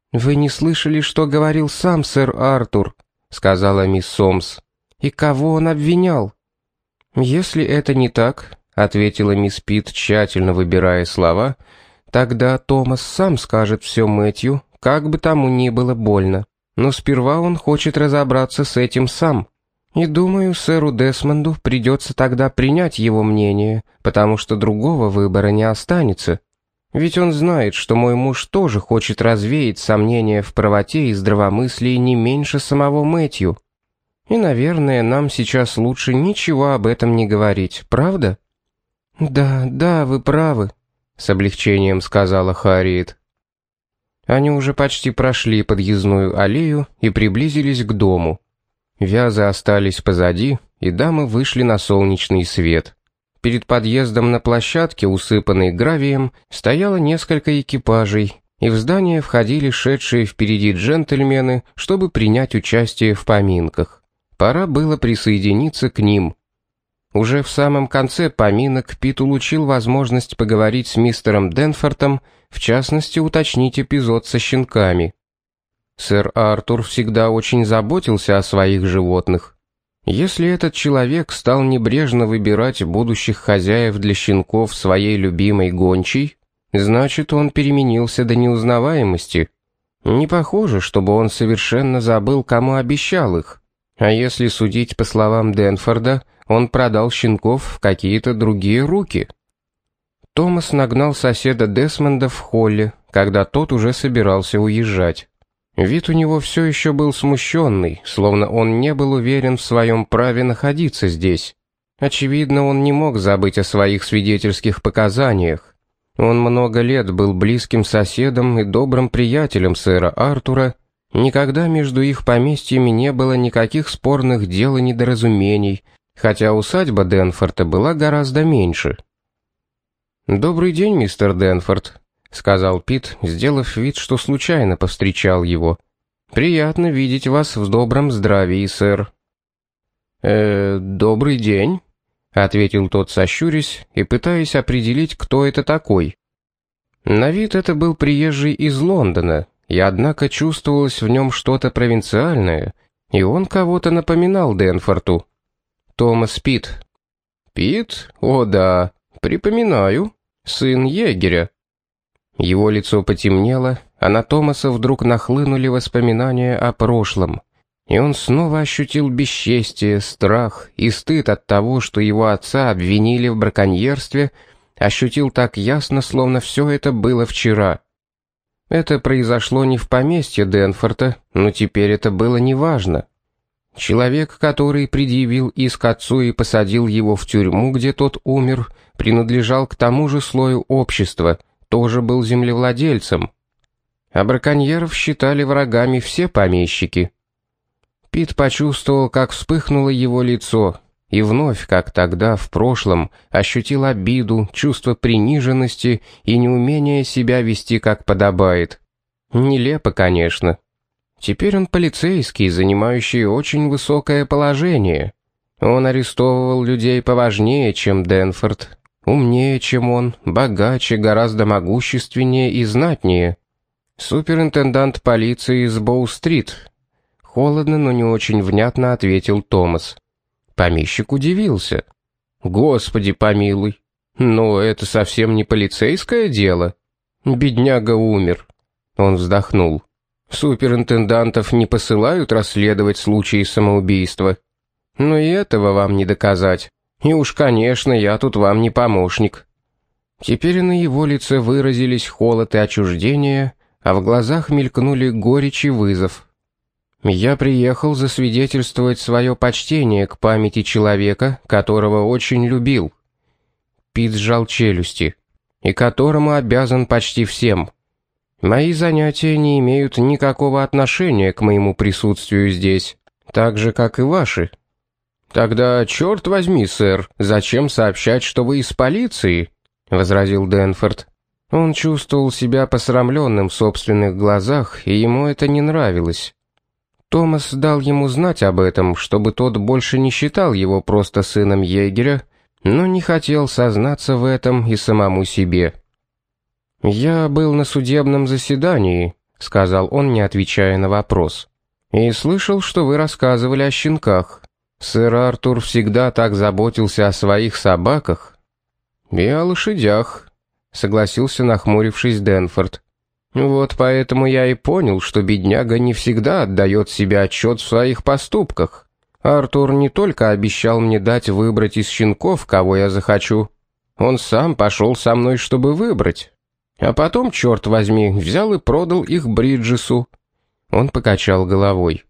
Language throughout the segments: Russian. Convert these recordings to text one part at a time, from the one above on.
«Вы не слышали, что говорил сам сэр Артур», — сказала мисс Сомс. «И кого он обвинял?» «Если это не так», — ответила мисс Питт, тщательно выбирая слова, «тогда Томас сам скажет все Мэтью, как бы тому ни было больно. Но сперва он хочет разобраться с этим сам. И думаю, сэру Десмонду придется тогда принять его мнение, потому что другого выбора не останется. Ведь он знает, что мой муж тоже хочет развеять сомнения в правоте и здравомыслии не меньше самого Мэтью. И, наверное, нам сейчас лучше ничего об этом не говорить, правда?» «Да, вы правы», — с облегчением сказала Харриет. Они уже почти прошли подъездную аллею и приблизились к дому. Вязы остались позади, и дамы вышли на солнечный свет. Перед подъездом на площадке, усыпанной гравием, стояло несколько экипажей, и в здание входили шедшие впереди джентльмены, чтобы принять участие в поминках. Пора было присоединиться к ним. Уже в самом конце поминок Пит улучил возможность поговорить с мистером Денфортом, в частности, уточнить эпизод со щенками. Сэр Артур всегда очень заботился о своих животных. Если этот человек стал небрежно выбирать будущих хозяев для щенков своей любимой гончей, значит, он переменился до неузнаваемости. Не похоже, чтобы он совершенно забыл, кому обещал их. А если судить по словам Денфорда, он продал щенков в какие-то другие руки. Томас нагнал соседа Десмонда в холле, когда тот уже собирался уезжать. Вид у него все еще был смущенный, словно он не был уверен в своем праве находиться здесь. Очевидно, он не мог забыть о своих свидетельских показаниях. Он много лет был близким соседом и добрым приятелем сэра Артура. Никогда между их поместьями не было никаких спорных дел и недоразумений, хотя усадьба Денфорта была гораздо меньше. «Добрый день, мистер Денфорд», — сказал Пит, сделав вид, что случайно повстречал его. «Приятно видеть вас в добром здравии, сэр». «Добрый день», — ответил тот, сощурясь и пытаясь определить, кто это такой. На вид это был приезжий из Лондона, и однако чувствовалось в нем что-то провинциальное, и он кого-то напоминал Денфорту. «Томас Пит». «Пит? О да, припоминаю. Сын егеря». Его лицо потемнело, а на Томаса вдруг нахлынули воспоминания о прошлом, и он снова ощутил бесчестие, страх и стыд от того, что его отца обвинили в браконьерстве, ощутил так ясно, словно все это было вчера. Это произошло не в поместье Денфорта, но теперь это было неважно. Человек, который предъявил иск отцу и посадил его в тюрьму, где тот умер, принадлежал к тому же слою общества, тоже был землевладельцем. А браконьеров считали врагами все помещики. Пит почувствовал, как вспыхнуло его лицо, и вновь, как тогда, в прошлом, ощутил обиду, чувство приниженности и неумение себя вести как подобает. Нелепо, конечно. Теперь он полицейский, занимающий очень высокое положение. Он арестовывал людей поважнее, чем Денфорд, умнее, чем он, богаче, гораздо могущественнее и знатнее. Суперинтендант полиции из Боу-стрит. Холодно, но не очень внятно ответил Томас. Помещик удивился. «Господи помилуй, но это совсем не полицейское дело. Бедняга умер». Он вздохнул. «Суперинтендантов не посылают расследовать случаи самоубийства. Но и этого вам не доказать. И уж, конечно, я тут вам не помощник». Теперь на его лице выразились холод и отчуждение, а в глазах мелькнули горечь и вызов. «Я приехал засвидетельствовать свое почтение к памяти человека, которого очень любил». Пит сжал челюсти. «И которому обязан почти всем. Мои занятия не имеют никакого отношения к моему присутствию здесь, так же, как и ваши». «Тогда, черт возьми, сэр, зачем сообщать, что вы из полиции?» — возразил Денфорд. Он чувствовал себя посрамленным в собственных глазах, и ему это не нравилось. Томас дал ему знать об этом, чтобы тот больше не считал его просто сыном егеря, но не хотел сознаться в этом и самому себе. «Я был на судебном заседании», — сказал он, не отвечая на вопрос. «И слышал, что вы рассказывали о щенках. Сэр Артур всегда так заботился о своих собаках». «И о лошадях», — согласился, нахмурившись, Денфорд. «Вот поэтому я и понял, что бедняга не всегда отдает себе отчет в своих поступках. Артур не только обещал мне дать выбрать из щенков, кого я захочу. Он сам пошел со мной, чтобы выбрать. А потом, черт возьми, взял и продал их Бриджесу». Он покачал головой.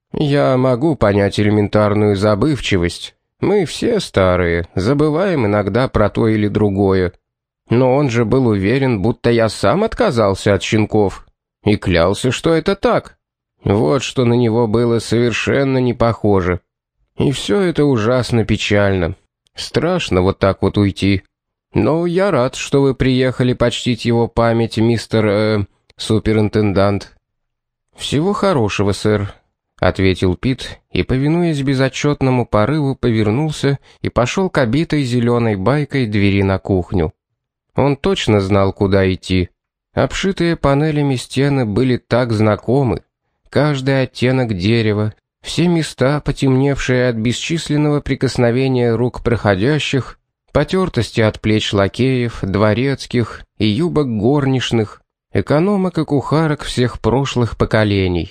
«Я могу понять элементарную забывчивость. Мы все старые, забываем иногда про то или другое. Но он же был уверен, будто я сам отказался от щенков. И клялся, что это так. Вот что на него было совершенно не похоже. И все это ужасно печально. Страшно вот так вот уйти. Но я рад, что вы приехали почтить его память, мистер... суперинтендант». «Всего хорошего, сэр», — ответил Пит и, повинуясь безотчетному порыву, повернулся и пошел к обитой зеленой байкой двери на кухню. Он точно знал, куда идти. Обшитые панелями стены были так знакомы. Каждый оттенок дерева, все места, потемневшие от бесчисленного прикосновения рук проходящих, потертости от плеч лакеев, дворецких и юбок горничных, экономок и кухарок всех прошлых поколений.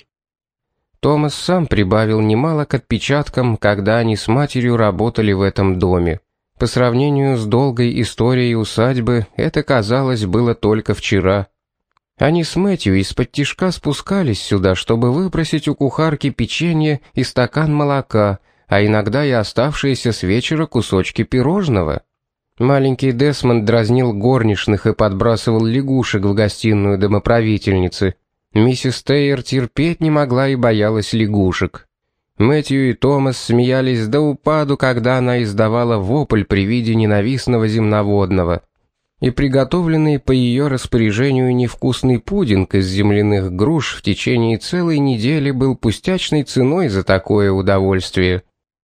Томас сам прибавил немало к отпечаткам, когда они с матерью работали в этом доме. По сравнению с долгой историей усадьбы, это, казалось, было только вчера. Они с Мэтью из-под тишка спускались сюда, чтобы выпросить у кухарки печенье и стакан молока, а иногда и оставшиеся с вечера кусочки пирожного. Маленький Десмонд дразнил горничных и подбрасывал лягушек в гостиную домоправительницы. Миссис Тейер терпеть не могла и боялась лягушек. Мэтью и Томас смеялись до упаду, когда она издавала вопль при виде ненавистного земноводного. И приготовленный по ее распоряжению невкусный пудинг из земляных груш в течение целой недели был пустячной ценой за такое удовольствие.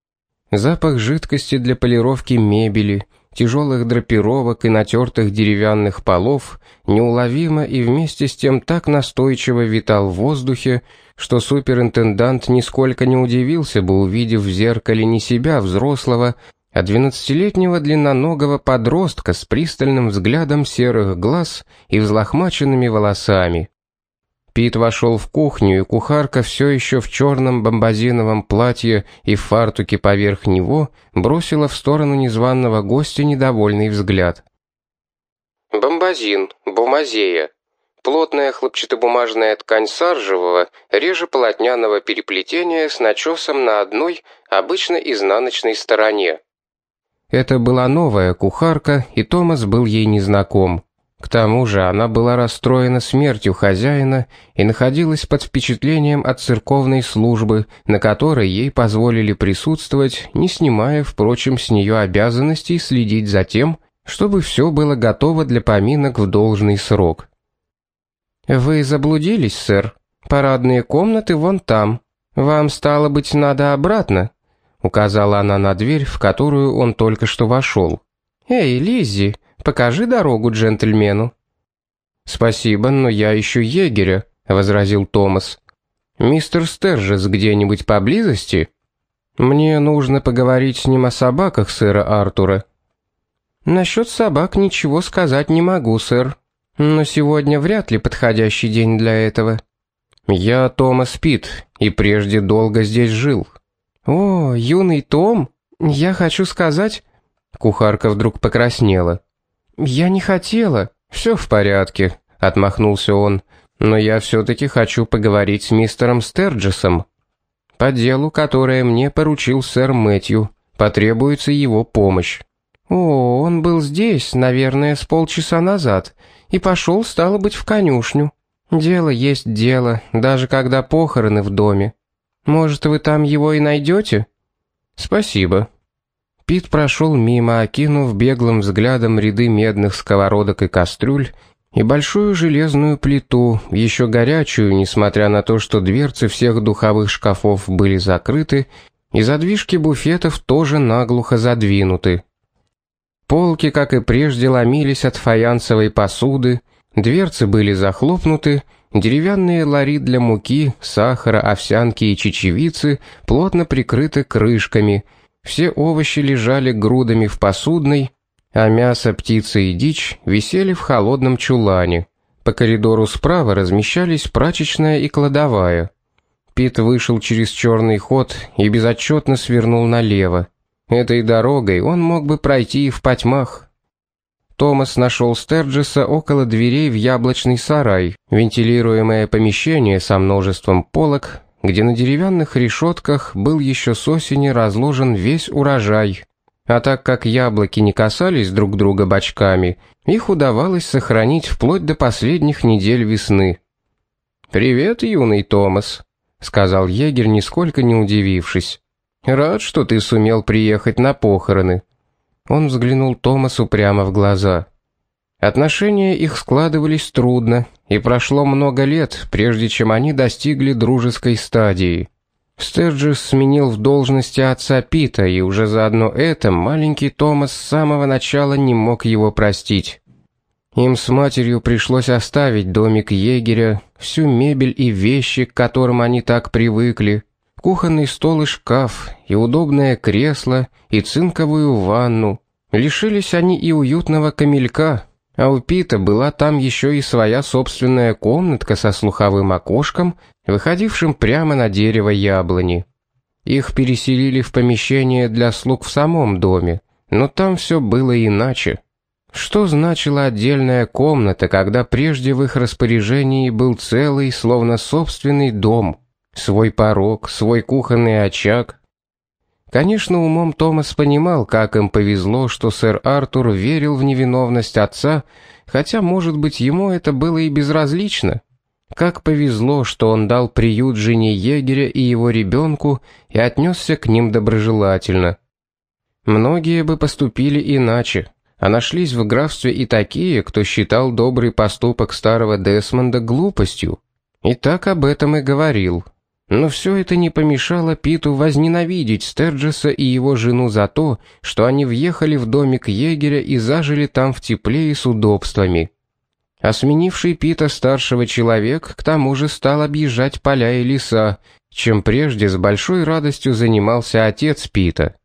Запах жидкости для полировки мебели, тяжелых драпировок и натертых деревянных полов неуловимо и вместе с тем так настойчиво витал в воздухе, что суперинтендант нисколько не удивился бы, увидев в зеркале не себя взрослого, а 12-летнего длинноногого подростка с пристальным взглядом серых глаз и взлохмаченными волосами. Пит вошел в кухню, и кухарка все еще в черном бомбазиновом платье и в фартуке поверх него бросила в сторону незваного гостя недовольный взгляд. Бомбазин, бумазея. Плотная хлопчатобумажная ткань саржевого, реже полотняного переплетения с начесом на одной, обычно изнаночной стороне. Это была новая кухарка, и Томас был ей незнаком. К тому же она была расстроена смертью хозяина и находилась под впечатлением от церковной службы, на которой ей позволили присутствовать, не снимая, впрочем, с нее обязанностей следить за тем, чтобы все было готово для поминок в должный срок. «Вы заблудились, сэр. Парадные комнаты вон там. Вам, стало быть, надо обратно», — указала она на дверь, в которую он только что вошел. «Эй, Лиззи, покажи дорогу джентльмену». «Спасибо, но я ищу егеря», — возразил Томас. «Мистер Стерджес где-нибудь поблизости?» «Мне нужно поговорить с ним о собаках сэра Артура». «Насчет собак ничего сказать не могу, сэр. Но сегодня вряд ли подходящий день для этого». «Я Томас Пит, и прежде долго здесь жил». «О, юный Том, я хочу сказать...» Кухарка вдруг покраснела. «Я не хотела. Все в порядке», — отмахнулся он. «Но я все-таки хочу поговорить с мистером Стерджесом. По делу, которое мне поручил сэр Мэтью, потребуется его помощь». «О, он был здесь, наверное, с полчаса назад, и пошел, стало быть, в конюшню. Дело есть дело, даже когда похороны в доме. Может, вы там его и найдете?» «Спасибо». Пит прошел мимо, окинув беглым взглядом ряды медных сковородок и кастрюль и большую железную плиту, еще горячую, несмотря на то, что дверцы всех духовых шкафов были закрыты, и задвижки буфетов тоже наглухо задвинуты. Полки, как и прежде, ломились от фаянсовой посуды, дверцы были захлопнуты, Деревянные лари для муки, сахара, овсянки и чечевицы плотно прикрыты крышками. Все овощи лежали грудами в посудной, а мясо, птицы и дичь висели в холодном чулане. По коридору справа размещались прачечная и кладовая. Пит вышел через черный ход и безотчетно свернул налево. Этой дорогой он мог бы пройти и в потьмах. Томас нашел Стерджеса около дверей в яблочный сарай, вентилируемое помещение со множеством полок, где на деревянных решетках был еще с осени разложен весь урожай. А так как яблоки не касались друг друга бочками, их удавалось сохранить вплоть до последних недель весны. «Привет, юный Томас», — сказал егерь, нисколько не удивившись. «Рад, что ты сумел приехать на похороны». Он взглянул Томасу прямо в глаза. Отношения их складывались трудно, и прошло много лет, прежде чем они достигли дружеской стадии. Стерджес сменил в должности отца Пита, и уже заодно это маленький Томас с самого начала не мог его простить. Им с матерью пришлось оставить домик егеря, всю мебель и вещи, к которым они так привыкли, кухонный стол и шкаф, и удобное кресло, и цинковую ванну. Лишились они и уютного камелька, а у Пита была там еще и своя собственная комнатка со слуховым окошком, выходившим прямо на дерево яблони. Их переселили в помещение для слуг в самом доме, но там все было иначе. Что значила отдельная комната, когда прежде в их распоряжении был целый, словно собственный дом? Свой порог, свой кухонный очаг. Конечно, умом Томас понимал, как им повезло, что сэр Артур верил в невиновность отца, хотя, может быть, ему это было и безразлично. Как повезло, что он дал приют жене егеря и его ребенку и отнесся к ним доброжелательно. Многие бы поступили иначе, а нашлись в графстве и такие, кто считал добрый поступок старого Десмонда глупостью. И так об этом и говорил. Но все это не помешало Питу возненавидеть Стерджеса и его жену за то, что они въехали в домик егеря и зажили там в тепле и с удобствами. А сменивший Пита старшего человек к тому же стал объезжать поля и леса, чем прежде с большой радостью занимался отец Пита.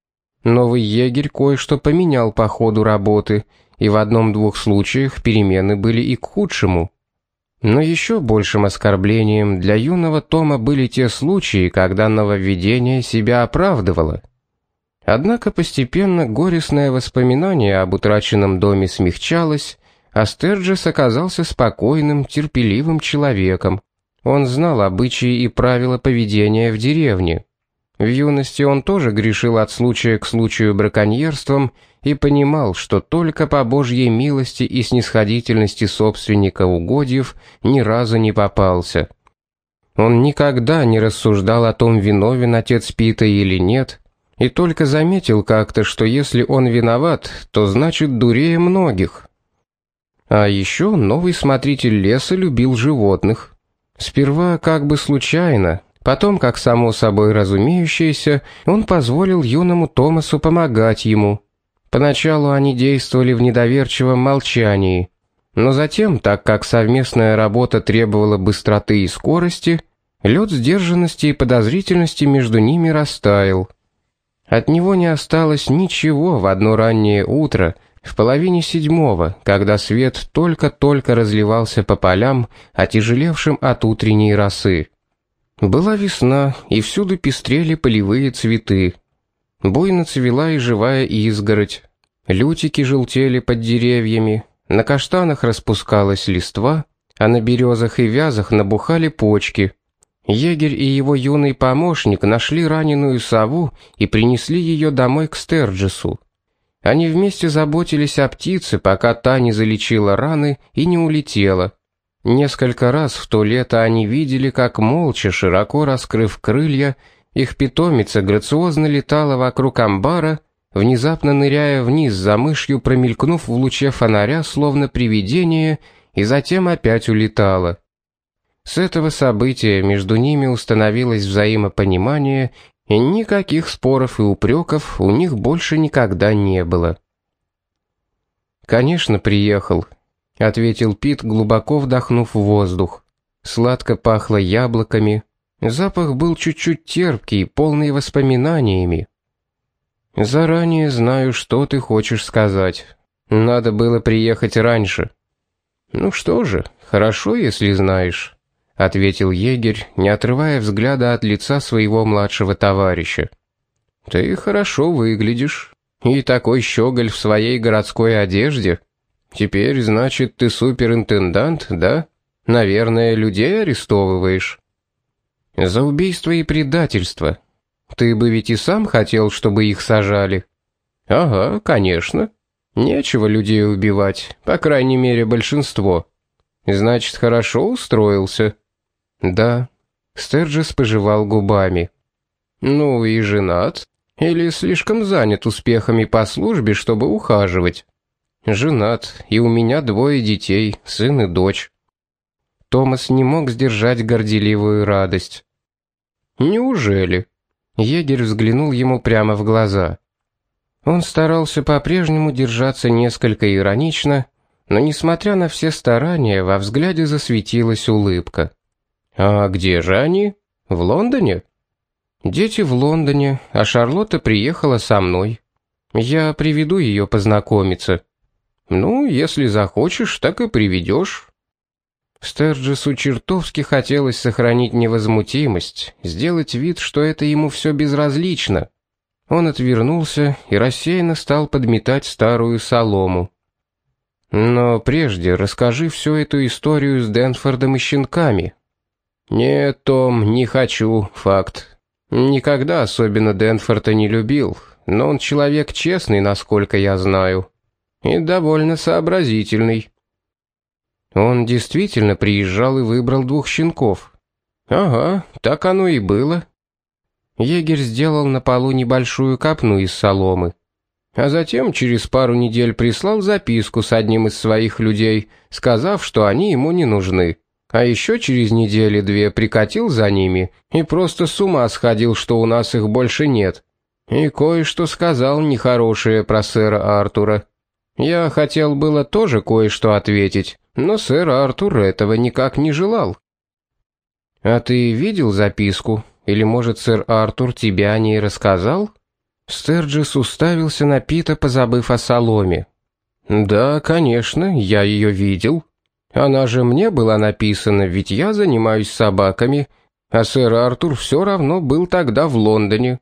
Новый егерь кое-что поменял по ходу работы, и в одном-двух случаях перемены были и к худшему. Но еще большим оскорблением для юного Тома были те случаи, когда нововведение себя оправдывало. Однако постепенно горестное воспоминание об утраченном доме смягчалось, а Стерджес оказался спокойным, терпеливым человеком. Он знал обычаи и правила поведения в деревне. В юности он тоже грешил от случая к случаю браконьерством и понимал, что только по Божьей милости и снисходительности собственника угодьев ни разу не попался. Он никогда не рассуждал о том, виновен отец Пита или нет, и только заметил как-то, что если он виноват, то значит дурее многих. А еще новый смотритель леса любил животных. Сперва как бы случайно, потом, как само собой разумеющееся, он позволил юному Томасу помогать ему. Поначалу они действовали в недоверчивом молчании, но затем, так как совместная работа требовала быстроты и скорости, лед сдержанности и подозрительности между ними растаял. От него не осталось ничего в одно раннее утро, в половине седьмого, когда свет только-только разливался по полям, отяжелевшим от утренней росы. Была весна, и всюду пестрели полевые цветы. Буйно цвела и живая изгородь. Лютики желтели под деревьями, на каштанах распускалась листва, а на березах и вязах набухали почки. Егерь и его юный помощник нашли раненую сову и принесли ее домой к Стерджесу. Они вместе заботились о птице, пока та не залечила раны и не улетела. Несколько раз в то лето они видели, как молча, широко раскрыв крылья, их питомица грациозно летала вокруг амбара, внезапно ныряя вниз за мышью, промелькнув в луче фонаря, словно привидение, и затем опять улетала. С этого события между ними установилось взаимопонимание, и никаких споров и упреков у них больше никогда не было. «Конечно, приехал», — ответил Пит, глубоко вдохнув воздух. Сладко пахло яблоками. Запах был чуть-чуть терпкий, полный воспоминаниями. «Заранее знаю, что ты хочешь сказать. Надо было приехать раньше». «Ну что же, хорошо, если знаешь», — ответил егерь, не отрывая взгляда от лица своего младшего товарища. «Ты хорошо выглядишь. И такой щеголь в своей городской одежде. Теперь, значит, ты суперинтендант, да? Наверное, людей арестовываешь». «За убийство и предательство. Ты бы ведь и сам хотел, чтобы их сажали». «Ага, конечно. Нечего людей убивать, по крайней мере, большинство. Значит, хорошо устроился?» «Да». Стерджес пожевал губами. «Ну и женат? Или слишком занят успехами по службе, чтобы ухаживать?» «Женат, и у меня 2 детей, сын и дочь». Томас не мог сдержать горделивую радость. «Неужели?» Егерь взглянул ему прямо в глаза. Он старался по-прежнему держаться несколько иронично, но, несмотря на все старания, во взгляде засветилась улыбка. «А где же они? В Лондоне?» «Дети в Лондоне, а Шарлотта приехала со мной. Я приведу ее познакомиться». «Ну, если захочешь, так и приведешь». Стерджесу чертовски хотелось сохранить невозмутимость, сделать вид, что это ему все безразлично. Он отвернулся и рассеянно стал подметать старую солому. «Но прежде расскажи всю эту историю с Денфордом и щенками». «Нет, Том, не хочу, факт. Никогда особенно Денфорда не любил, но он человек честный, насколько я знаю, и довольно сообразительный». «Он действительно приезжал и выбрал 2 щенков». «Ага, так оно и было». Егерь сделал на полу небольшую копну из соломы. А затем через пару недель прислал записку с одним из своих людей, сказав, что они ему не нужны. А еще через недели-2 прикатил за ними и просто с ума сходил, что у нас их больше нет. И кое-что сказал нехорошее про сэра Артура. Я хотел было тоже кое-что ответить, но сэр Артур этого никак не желал. «А ты видел записку? Или, может, сэр Артур тебе о ней рассказал?» Стерджес уставился на Пита, позабыв о соломе. «Да, конечно, я ее видел. Она же мне была написана, ведь я занимаюсь собаками, а сэр Артур все равно был тогда в Лондоне».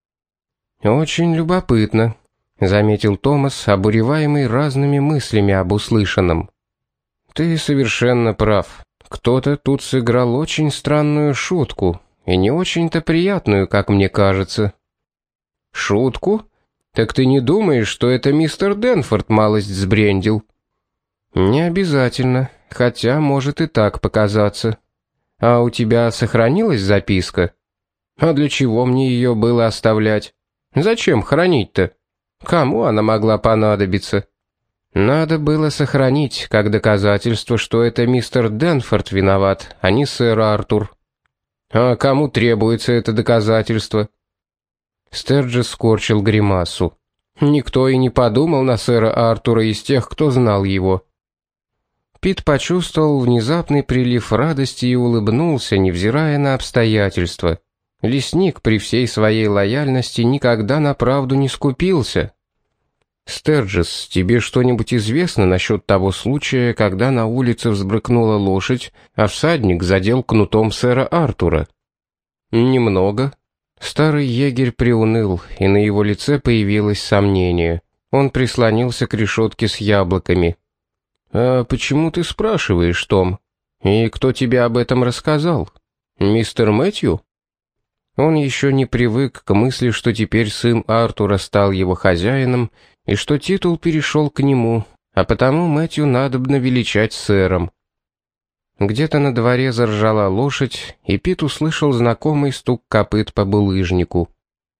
«Очень любопытно», — заметил Томас, обуреваемый разными мыслями об услышанном. «Ты совершенно прав. Кто-то тут сыграл очень странную шутку, и не очень-то приятную, как мне кажется». «Шутку? Так ты не думаешь, что это мистер Денфорд малость сбрендил?» «Не обязательно, хотя может и так показаться. А у тебя сохранилась записка? А для чего мне ее было оставлять? Зачем хранить-то? Кому она могла понадобиться?» «Надо было сохранить, как доказательство, что это мистер Денфорд виноват, а не сэр Артур». «А кому требуется это доказательство?» Стерджес скорчил гримасу. Никто и не подумал на сэра Артура из тех, кто знал его. Пит почувствовал внезапный прилив радости и улыбнулся, невзирая на обстоятельства. Лесник при всей своей лояльности никогда на правду не скупился. «Стерджес, тебе что-нибудь известно насчет того случая, когда на улице взбрыкнула лошадь, а всадник задел кнутом сэра Артура?» «Немного». Старый егерь приуныл, и на его лице появилось сомнение. Он прислонился к решетке с яблоками. «А почему ты спрашиваешь, Том? И кто тебе об этом рассказал? Мистер Мэтью?» Он еще не привык к мысли, что теперь сын Артура стал его хозяином, и что титул перешел к нему, а потому Мэтью надобно величать сэром. Где-то на дворе заржала лошадь, и Пит услышал знакомый стук копыт по булыжнику.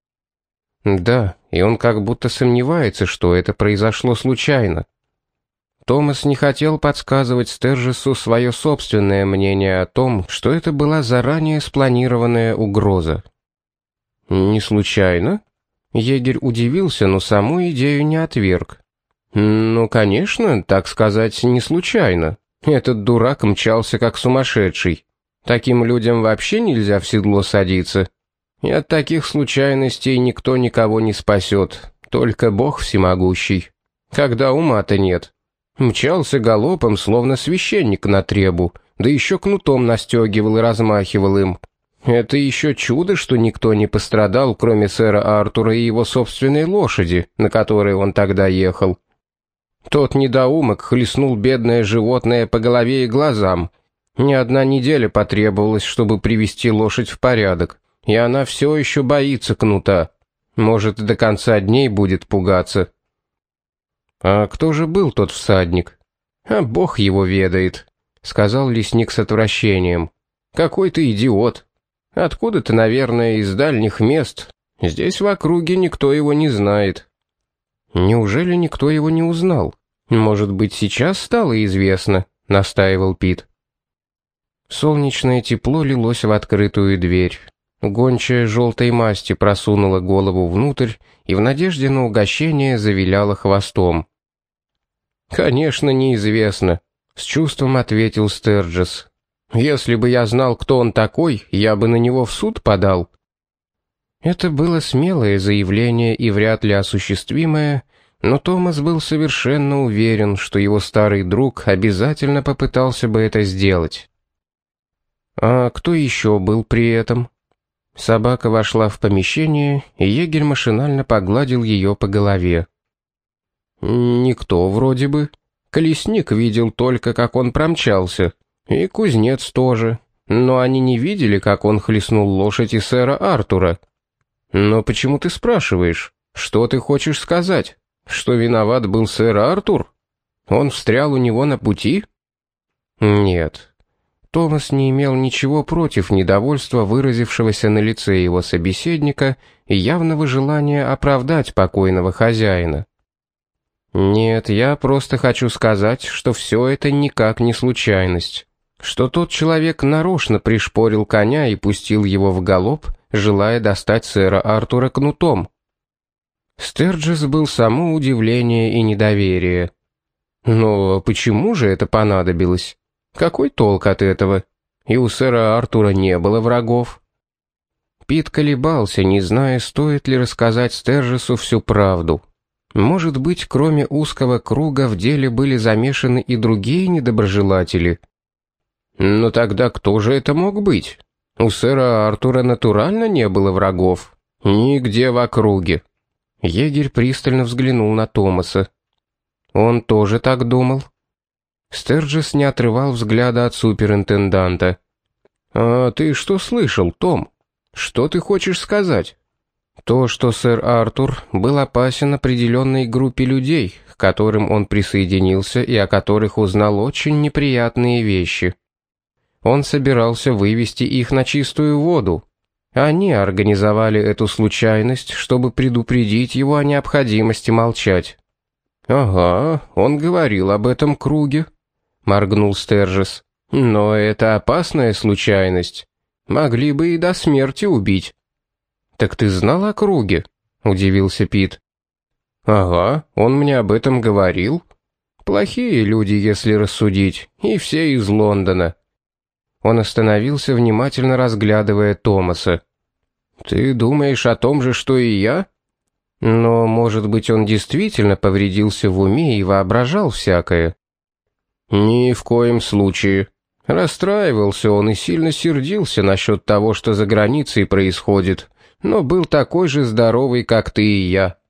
Да, и он как будто сомневается, что это произошло случайно. Томас не хотел подсказывать Стерджесу свое собственное мнение о том, что это была заранее спланированная угроза. «Не случайно?» Егерь удивился, но саму идею не отверг. «Ну, конечно, так сказать, не случайно. Этот дурак мчался как сумасшедший. Таким людям вообще нельзя в седло садиться. И от таких случайностей никто никого не спасет, только Бог всемогущий. Когда ума-то нет. Мчался галопом, словно священник на требу, да еще кнутом настегивал и размахивал им. Это еще чудо, что никто не пострадал, кроме сэра Артура и его собственной лошади, на которой он тогда ехал. Тот недоумок хлестнул бедное животное по голове и глазам. Ни одна неделя потребовалась, чтобы привести лошадь в порядок, и она все еще боится кнута. Может, до конца дней будет пугаться. А кто же был тот всадник? А Бог его ведает, сказал лесник с отвращением. Какой-то идиот. Откуда-то, наверное, из дальних мест. Здесь в округе никто его не знает. Неужели никто его не узнал? Может быть, сейчас стало известно, настаивал Пит. Солнечное тепло лилось в открытую дверь. Гончая желтой масти просунула голову внутрь и в надежде на угощение завиляла хвостом. «Конечно, неизвестно», — с чувством ответил Стерджес. «Если бы я знал, кто он такой, я бы на него в суд подал». Это было смелое заявление и вряд ли осуществимое, но Томас был совершенно уверен, что его старый друг обязательно попытался бы это сделать. А кто еще был при этом? Собака вошла в помещение, и егерь машинально погладил ее по голове. Никто вроде бы. Колесник видел только, как он промчался, и кузнец тоже, но они не видели, как он хлестнул лошадь и сэра Артура. Но почему ты спрашиваешь? Что ты хочешь сказать? Что виноват был сэр Артур? Он встрял у него на пути? Нет. Томас не имел ничего против недовольства, выразившегося на лице его собеседника, и явного желания оправдать покойного хозяина. «Нет, я просто хочу сказать, что все это никак не случайность, что тот человек нарочно пришпорил коня и пустил его в галоп, желая достать сэра Артура кнутом». Стерджес был само удивление и недоверие. «Но почему же это понадобилось? Какой толк от этого? И у сэра Артура не было врагов». Пит колебался, не зная, стоит ли рассказать Стерджесу всю правду. Может быть, кроме узкого круга в деле были замешаны и другие недоброжелатели? Но тогда кто же это мог быть? У сэра Артура натурально не было врагов. Нигде в округе. Егерь пристально взглянул на Томаса. Он тоже так думал? Стерджес не отрывал взгляда от суперинтенданта. «А ты что слышал, Том? Что ты хочешь сказать?» То, что сэр Артур был опасен определенной группе людей, к которым он присоединился и о которых узнал очень неприятные вещи. Он собирался вывести их на чистую воду. Они организовали эту случайность, чтобы предупредить его о необходимости молчать. «Ага, он говорил об этом круге», — моргнул Стерджес. «Но это опасная случайность. Могли бы и до смерти убить». «Так ты знал о круге?» — удивился Пит. «Ага, он мне об этом говорил. Плохие люди, если рассудить, и все из Лондона». Он остановился, внимательно разглядывая Томаса. «Ты думаешь о том же, что и я? Но, может быть, он действительно повредился в уме и воображал всякое?» «Ни в коем случае. Расстраивался он и сильно сердился насчет того, что за границей происходит, но был такой же здоровый, как ты и я».